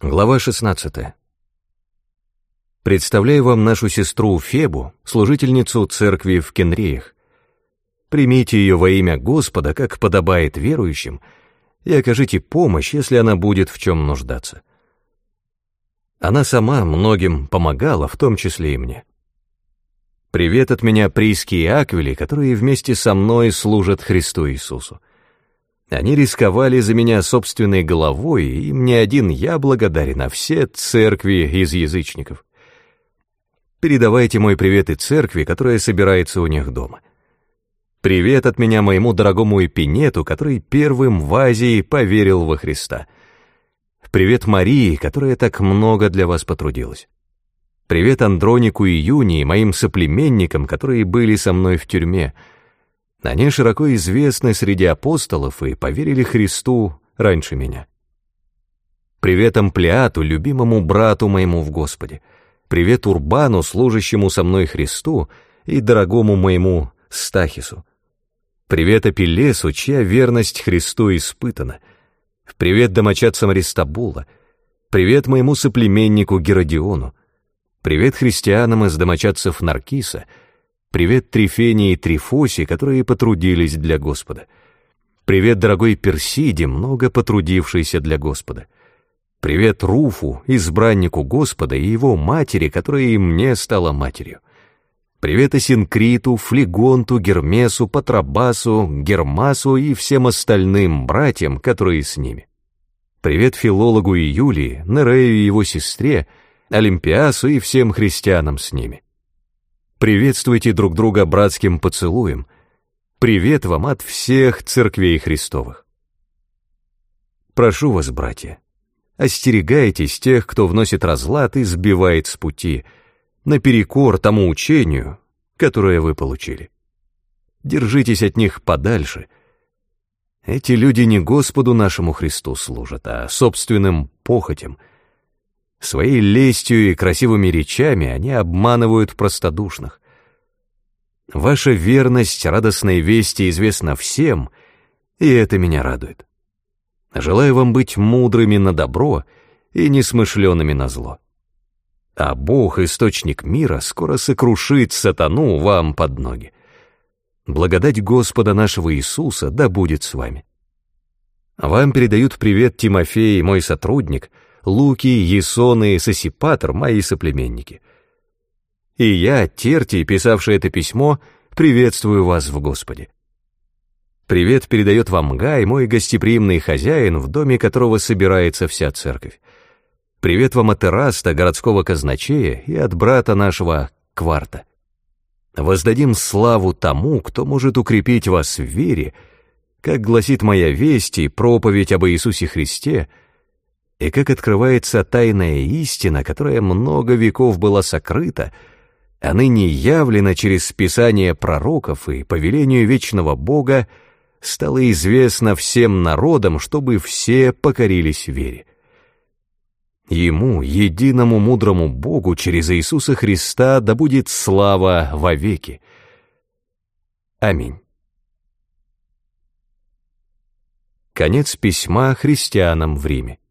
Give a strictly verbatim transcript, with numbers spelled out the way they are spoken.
Глава шестнадцатая. Представляю вам нашу сестру Фебу, служительницу церкви в Кенреях. Примите ее во имя Господа, как подобает верующим, и окажите помощь, если она будет в чем нуждаться. Она сама многим помогала, в том числе и мне. Привет от меня Приске и Аквиле, которые вместе со мной служат Христу Иисусу. Они рисковали за меня собственной головой, и им не один я благодарен, а все церкви из язычников. Передавайте мой привет и церкви, которая собирается у них дома. Привет от меня моему дорогому Эпинету, который первым в Азии поверил во Христа. Привет Марии, которая так много для вас потрудилась. Привет Андронику и Юнии, моим соплеменникам, которые были со мной в тюрьме. Они широко известны среди апостолов и поверили Христу раньше меня. Привет Амплиату, любимому брату моему в Господе. Привет Урбану, служащему со мной Христу, и дорогому моему Стахису. Привет Апеллесу, чья верность Христу испытана. Привет домочадцам Аристобула. Привет моему соплеменнику Геродиону. Привет христианам из домочадцев Наркиса. Привет Трифене и Трифосе, которые потрудились для Господа. Привет дорогой Персиде, много потрудившейся для Господа. Привет Руфу, избраннику Господа, и его матери, которая и мне стала матерью. Привет Асинкриту, Флегонту, Гермесу, Патрабасу, Гермасу и всем остальным братьям, которые с ними. Привет филологу и Юлии, Нерею и его сестре, Олимпиасу и всем христианам с ними. Приветствуйте друг друга братским поцелуем. Привет вам от всех церквей Христовых. Прошу вас, братья, остерегайтесь тех, кто вносит разлад и сбивает с пути, наперекор тому учению, которое вы получили. Держитесь от них подальше. Эти люди не Господу нашему Христу служат, а собственным похотям. Своей лестью и красивыми речами они обманывают простодушных. Ваша верность радостной вести известна всем, и это меня радует. Желаю вам быть мудрыми на добро и несмышленными на зло. А Бог, источник мира, скоро сокрушит сатану вам под ноги. Благодать Господа нашего Иисуса да будет с вами. Вам передают привет Тимофей, мой сотрудник, Луки, Ясон и Сосипатр, мои соплеменники. И я, Тертий, писавший это письмо, приветствую вас в Господе. Привет передает вам Гай, мой гостеприимный хозяин, в доме которого собирается вся церковь. Привет вам от Эраста, городского казначея, и от брата нашего Кварта. Воздадим славу тому, кто может укрепить вас в вере, как гласит моя весть и проповедь об Иисусе Христе, и как открывается тайная истина, которая много веков была сокрыта, а ныне явлена через Писание пророков и по велению вечного Бога стало известно всем народам, чтобы все покорились вере. Ему, единому мудрому Богу, через Иисуса Христа да будет слава вовеки. Аминь. Конец письма христианам в Риме.